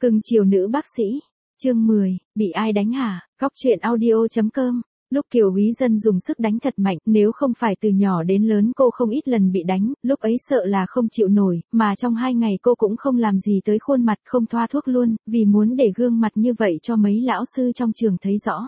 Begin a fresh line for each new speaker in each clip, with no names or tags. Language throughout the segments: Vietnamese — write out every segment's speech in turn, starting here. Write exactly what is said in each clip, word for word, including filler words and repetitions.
Cưng chiều nữ bác sĩ. Chương mười, bị ai đánh hả? Góc truyện audio chấm com. Lúc Kiều Úy Dân dùng sức đánh thật mạnh, nếu không phải từ nhỏ đến lớn cô không ít lần bị đánh, lúc ấy sợ là không chịu nổi, mà trong hai ngày cô cũng không làm gì tới khuôn mặt, không thoa thuốc luôn, vì muốn để gương mặt như vậy cho mấy lão sư trong trường thấy rõ.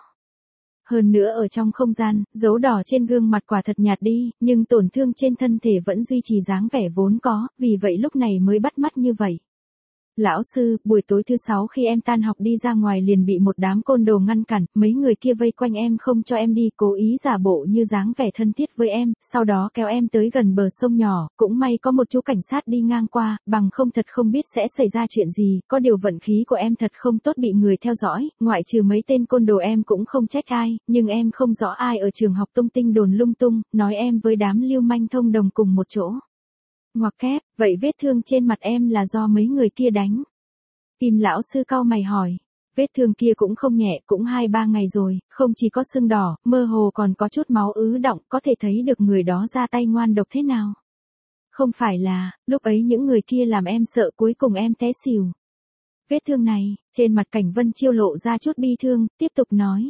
Hơn nữa ở trong không gian, dấu đỏ trên gương mặt quả thật nhạt đi, nhưng tổn thương trên thân thể vẫn duy trì dáng vẻ vốn có, vì vậy lúc này mới bắt mắt như vậy. Lão sư, buổi tối thứ sáu khi em tan học đi ra ngoài liền bị một đám côn đồ ngăn cản, mấy người kia vây quanh em không cho em đi, cố ý giả bộ như dáng vẻ thân thiết với em, sau đó kéo em tới gần bờ sông nhỏ, cũng may có một chú cảnh sát đi ngang qua, bằng không thật không biết sẽ xảy ra chuyện gì, có điều vận khí của em thật không tốt bị người theo dõi, ngoại trừ mấy tên côn đồ em cũng không trách ai, nhưng em không rõ ai ở trường học tung tin đồn lung tung, nói em với đám lưu manh thông đồng cùng một chỗ. Ngoặc kép, vậy vết thương trên mặt em là do mấy người kia đánh? Tim lão sư cau mày hỏi. Vết thương kia cũng không nhẹ, cũng hai ba ngày rồi, không chỉ có sưng đỏ, mơ hồ còn có chút máu ứ đọng, có thể thấy được người đó ra tay ngoan độc thế nào. Không phải là, lúc ấy những người kia làm em sợ cuối cùng em té xỉu. Vết thương này, trên mặt Cảnh Vân Chiêu lộ ra chút bi thương, tiếp tục nói.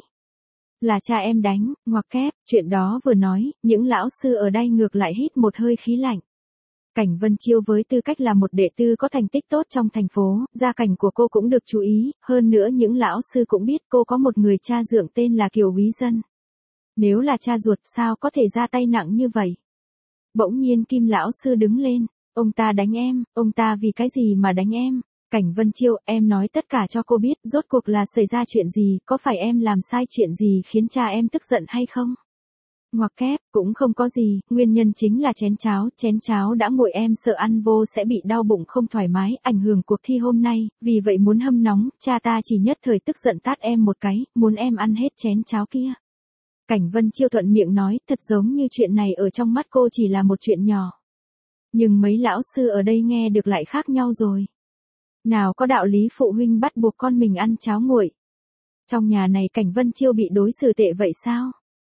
Là cha em đánh, ngoặc kép, chuyện đó vừa nói, những lão sư ở đây ngược lại hít một hơi khí lạnh. Cảnh Vân Chiêu với tư cách là một đệ tử có thành tích tốt trong thành phố, gia cảnh của cô cũng được chú ý, hơn nữa những lão sư cũng biết cô có một người cha dượng tên là Kiều Úy Dân. Nếu là cha ruột sao có thể ra tay nặng như vậy? Bỗng nhiên Kim lão sư đứng lên, ông ta đánh em, ông ta vì cái gì mà đánh em? Cảnh Vân Chiêu, em nói tất cả cho cô biết, rốt cuộc là xảy ra chuyện gì, có phải em làm sai chuyện gì khiến cha em tức giận hay không? Ngoặc kép, cũng không có gì, nguyên nhân chính là chén cháo, chén cháo đã nguội em sợ ăn vô sẽ bị đau bụng không thoải mái, ảnh hưởng cuộc thi hôm nay, vì vậy muốn hâm nóng, cha ta chỉ nhất thời tức giận tát em một cái, muốn em ăn hết chén cháo kia. Cảnh Vân Chiêu thuận miệng nói, thật giống như chuyện này ở trong mắt cô chỉ là một chuyện nhỏ. Nhưng mấy lão sư ở đây nghe được lại khác nhau rồi. Nào có đạo lý phụ huynh bắt buộc con mình ăn cháo nguội. Trong nhà này Cảnh Vân Chiêu bị đối xử tệ vậy sao?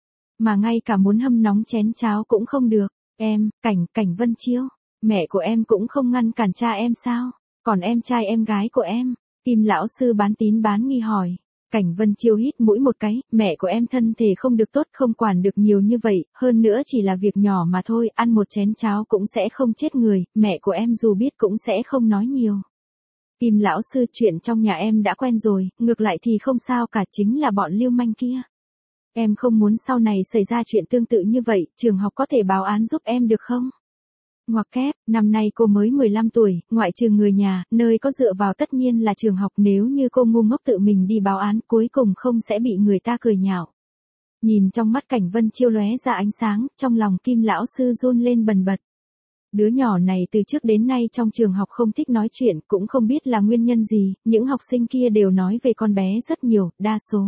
Mà ngay cả muốn hâm nóng chén cháo cũng không được. Em, Cảnh, Cảnh Vân Chiêu, mẹ của em cũng không ngăn cản cha em sao? Còn em trai em gái của em? Tim lão sư bán tín bán nghi hỏi. Cảnh Vân Chiêu hít mũi một cái, mẹ của em thân thể không được tốt, không quản được nhiều như vậy, hơn nữa chỉ là việc nhỏ mà thôi, ăn một chén cháo cũng sẽ không chết người, mẹ của em dù biết cũng sẽ không nói nhiều. Tim lão sư, chuyện trong nhà em đã quen rồi, ngược lại thì không sao cả, chính là bọn lưu manh kia. Em không muốn sau này xảy ra chuyện tương tự như vậy, trường học có thể báo án giúp em được không? Ngoặc kép, năm nay cô mới mười lăm tuổi, ngoại trừ người nhà, nơi có dựa vào tất nhiên là trường học, nếu như cô ngu ngốc tự mình đi báo án, cuối cùng không sẽ bị người ta cười nhạo. Nhìn trong mắt Cảnh Vân Chiêu lóe ra ánh sáng, trong lòng Kim lão sư run lên bần bật. Đứa nhỏ này từ trước đến nay trong trường học không thích nói chuyện, cũng không biết là nguyên nhân gì, những học sinh kia đều nói về con bé rất nhiều, đa số.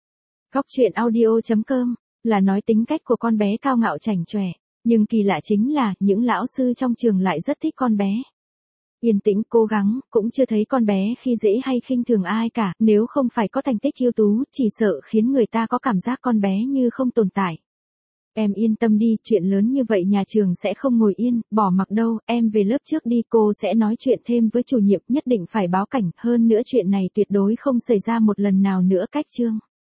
Góc truyện audio chấm com, là nói tính cách của con bé cao ngạo chảnh chọe, nhưng kỳ lạ chính là, những lão sư trong trường lại rất thích con bé. Yên tĩnh cố gắng, cũng chưa thấy con bé khi dễ hay khinh thường ai cả, nếu không phải có thành tích ưu tú, chỉ sợ khiến người ta có cảm giác con bé như không tồn tại. Em yên tâm đi, chuyện lớn như vậy nhà trường sẽ không ngồi yên, bỏ mặc đâu, em về lớp trước đi, cô sẽ nói chuyện thêm với chủ nhiệm, nhất định phải báo cảnh, hơn nữa chuyện này tuyệt đối không xảy ra một lần nào nữa cách chương.